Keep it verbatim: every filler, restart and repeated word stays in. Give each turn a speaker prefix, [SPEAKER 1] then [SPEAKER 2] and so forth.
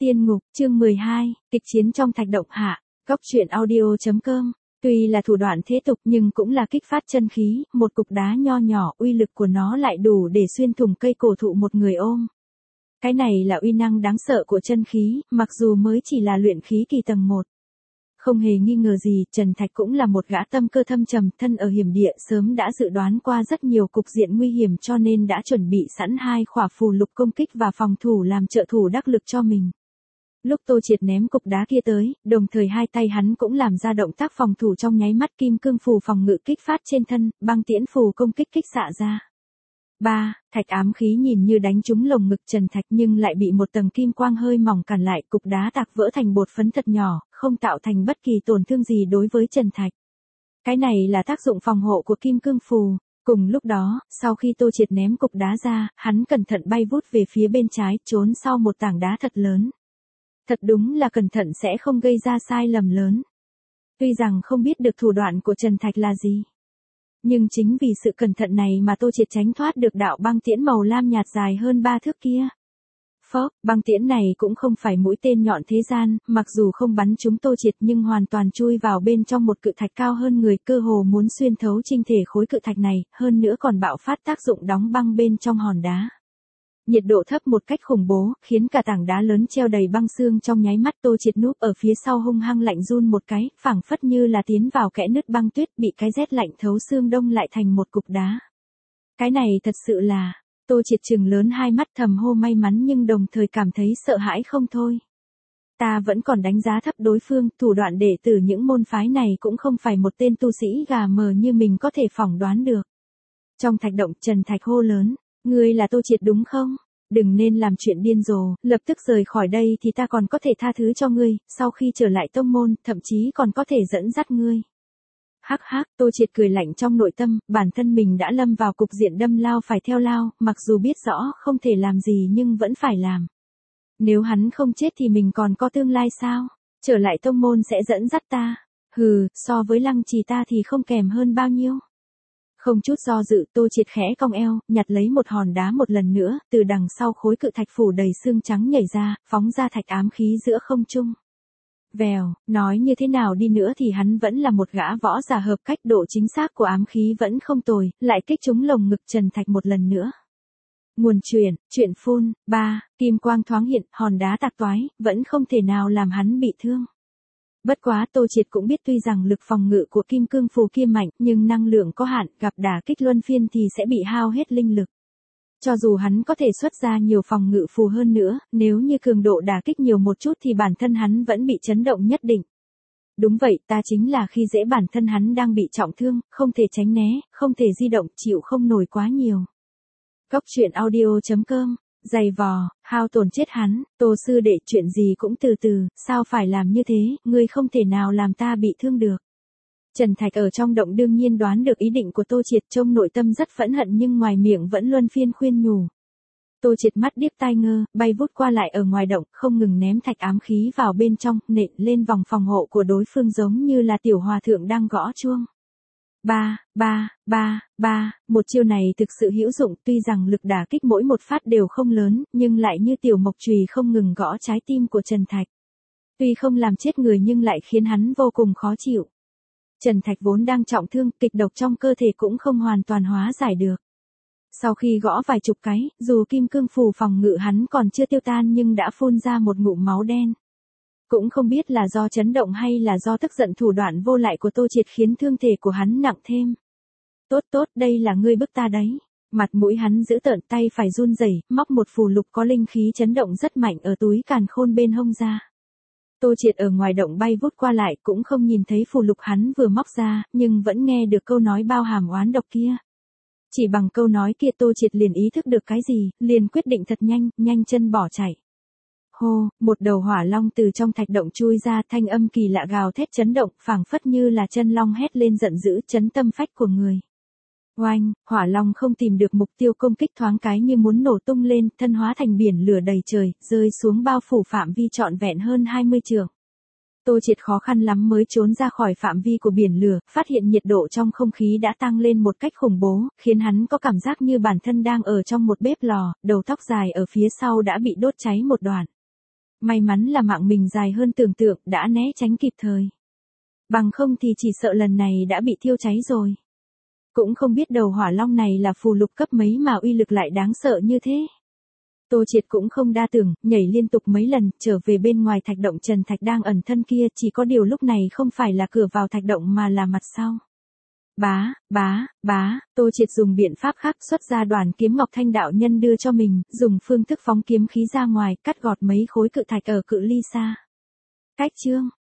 [SPEAKER 1] Tiên ngục, chương mười hai, kịch chiến trong thạch động hạ, góc truyện audio.com. Tuy là thủ đoạn thế tục nhưng cũng là kích phát chân khí, một cục đá nho nhỏ, uy lực của nó lại đủ để xuyên thủng cây cổ thụ một người ôm. Cái này là uy năng đáng sợ của chân khí, mặc dù mới chỉ là luyện khí kỳ tầng một. Không hề nghi ngờ gì, Trần Thạch cũng là một gã tâm cơ thâm trầm, thân ở hiểm địa, sớm đã dự đoán qua rất nhiều cục diện nguy hiểm cho nên đã chuẩn bị sẵn hai khỏa phù lục công kích và phòng thủ làm trợ thủ đắc lực cho mình. Lúc Tô Triệt ném cục đá kia tới, đồng thời hai tay hắn cũng làm ra động tác phòng thủ trong nháy mắt, kim cương phù phòng ngự kích phát trên thân, băng tiễn phù công kích kích xạ ra. ba. Thạch ám khí nhìn như đánh trúng lồng ngực Trần Thạch nhưng lại bị một tầng kim quang hơi mỏng cản lại, cục đá tạc vỡ thành bột phấn thật nhỏ, không tạo thành bất kỳ tổn thương gì đối với Trần Thạch. Cái này là tác dụng phòng hộ của kim cương phù. Cùng lúc đó, sau khi Tô Triệt ném cục đá ra, hắn cẩn thận bay vút về phía bên trái, trốn sau một tảng đá thật lớn. Thật đúng là cẩn thận sẽ không gây ra sai lầm lớn. Tuy rằng không biết được thủ đoạn của Trần Thạch là gì, nhưng chính vì sự cẩn thận này mà Tô Triệt tránh thoát được đạo băng tiễn màu lam nhạt dài hơn ba thước kia. Phốc, băng tiễn này cũng không phải mũi tên nhọn thế gian, mặc dù không bắn trúng Tô Triệt nhưng hoàn toàn chui vào bên trong một cự thạch cao hơn người, cơ hồ muốn xuyên thấu chinh thể khối cự thạch này, hơn nữa còn bạo phát tác dụng đóng băng bên trong hòn đá. Nhiệt độ thấp một cách khủng bố, khiến cả tảng đá lớn treo đầy băng xương trong nháy mắt. Tô Triệt núp ở phía sau hung hăng lạnh run một cái, phảng phất như là tiến vào kẽ nứt băng tuyết, bị cái rét lạnh thấu xương đông lại thành một cục đá. Cái này thật sự là, Tô Triệt trừng lớn hai mắt thầm hô may mắn nhưng đồng thời cảm thấy sợ hãi không thôi. Ta vẫn còn đánh giá thấp đối phương, thủ đoạn đệ tử những môn phái này cũng không phải một tên tu sĩ gà mờ như mình có thể phỏng đoán được. Trong thạch động, Trần Thạch hô lớn. Ngươi là Tô Triệt đúng không? Đừng nên làm chuyện điên rồ, lập tức rời khỏi đây thì ta còn có thể tha thứ cho ngươi, sau khi trở lại tông môn, thậm chí còn có thể dẫn dắt ngươi. Hắc hắc, Tô Triệt cười lạnh trong nội tâm, bản thân mình đã lâm vào cục diện đâm lao phải theo lao, mặc dù biết rõ không thể làm gì nhưng vẫn phải làm. Nếu hắn không chết thì mình còn có tương lai sao? Trở lại tông môn sẽ dẫn dắt ta. Hừ, so với Lăng Trì ta thì không kèm hơn bao nhiêu. Không chút do dự, Tô Triệt khẽ cong eo, nhặt lấy một hòn đá một lần nữa, từ đằng sau khối cự thạch phủ đầy xương trắng nhảy ra, phóng ra thạch ám khí giữa không trung. Vèo, nói như thế nào đi nữa thì hắn vẫn là một gã võ giả hợp cách, độ chính xác của ám khí vẫn không tồi, lại kích trúng lồng ngực Trần Thạch một lần nữa. Nguồn truyền, truyện phun, ba, kim quang thoáng hiện, hòn đá tạc toái, vẫn không thể nào làm hắn bị thương. Bất quá Tô Triệt cũng biết tuy rằng lực phòng ngự của kim cương phù kia mạnh, nhưng năng lượng có hạn, gặp đả kích luân phiên thì sẽ bị hao hết linh lực. Cho dù hắn có thể xuất ra nhiều phòng ngự phù hơn nữa, nếu như cường độ đả kích nhiều một chút thì bản thân hắn vẫn bị chấn động nhất định. Đúng vậy, ta chính là khi dễ bản thân hắn đang bị trọng thương, không thể tránh né, không thể di động, chịu không nổi quá nhiều. Góc truyện audio.com. Dày vò, hao tổn chết hắn, Tô sư đệ, chuyện gì cũng từ từ, sao phải làm như thế, ngươi không thể nào làm ta bị thương được. Trần Thạch ở trong động đương nhiên đoán được ý định của Tô Triệt, trong nội tâm rất phẫn hận nhưng ngoài miệng vẫn luân phiên khuyên nhủ. Tô Triệt mắt điếc tai ngơ, bay vút qua lại ở ngoài động, không ngừng ném thạch ám khí vào bên trong, nện lên vòng phòng hộ của đối phương giống như là tiểu hòa thượng đang gõ chuông. Ba, ba, ba, ba, một chiêu này thực sự hữu dụng, tuy rằng lực đả kích mỗi một phát đều không lớn, nhưng lại như tiểu mộc chùy không ngừng gõ trái tim của Trần Thạch. Tuy không làm chết người nhưng lại khiến hắn vô cùng khó chịu. Trần Thạch vốn đang trọng thương, kịch độc trong cơ thể cũng không hoàn toàn hóa giải được. Sau khi gõ vài chục cái, dù kim cương phù phòng ngự hắn còn chưa tiêu tan nhưng đã phun ra một ngụm máu đen. Cũng không biết là do chấn động hay là do tức giận thủ đoạn vô lại của Tô Triệt khiến thương thể của hắn nặng thêm. Tốt tốt, đây là ngươi bức ta đấy. Mặt mũi hắn giữ tợn, tay phải run rẩy, móc một phù lục có linh khí chấn động rất mạnh ở túi càn khôn bên hông ra. Tô Triệt ở ngoài động bay vút qua lại, cũng không nhìn thấy phù lục hắn vừa móc ra, nhưng vẫn nghe được câu nói bao hàm oán độc kia. Chỉ bằng câu nói kia Tô Triệt liền ý thức được cái gì, liền quyết định thật nhanh, nhanh chân bỏ chạy. Hô, một đầu hỏa long từ trong thạch động chui ra, thanh âm kỳ lạ gào thét chấn động, phảng phất như là chân long hét lên giận dữ, chấn tâm phách của người. Oanh, hỏa long không tìm được mục tiêu công kích, thoáng cái như muốn nổ tung lên, thân hóa thành biển lửa đầy trời, rơi xuống bao phủ phạm vi trọn vẹn hơn hai mươi trượng. Tô Triệt khó khăn lắm mới trốn ra khỏi phạm vi của biển lửa, phát hiện nhiệt độ trong không khí đã tăng lên một cách khủng bố, khiến hắn có cảm giác như bản thân đang ở trong một bếp lò, đầu tóc dài ở phía sau đã bị đốt cháy một đoạn. May mắn là mạng mình dài hơn tưởng tượng, đã né tránh kịp thời. Bằng không thì chỉ sợ lần này đã bị thiêu cháy rồi. Cũng không biết đầu hỏa long này là phù lục cấp mấy mà uy lực lại đáng sợ như thế. Tô Triệt cũng không đa tưởng, nhảy liên tục mấy lần, trở về bên ngoài thạch động trần thạch đang ẩn thân kia, chỉ có điều lúc này không phải là cửa vào thạch động mà là mặt sau. Bá, bá, bá, Tô Triệt dùng biện pháp khác xuất ra đoàn kiếm ngọc thanh đạo nhân đưa cho mình, dùng phương thức phóng kiếm khí ra ngoài, cắt gọt mấy khối cự thạch ở cự ly xa. Cách chương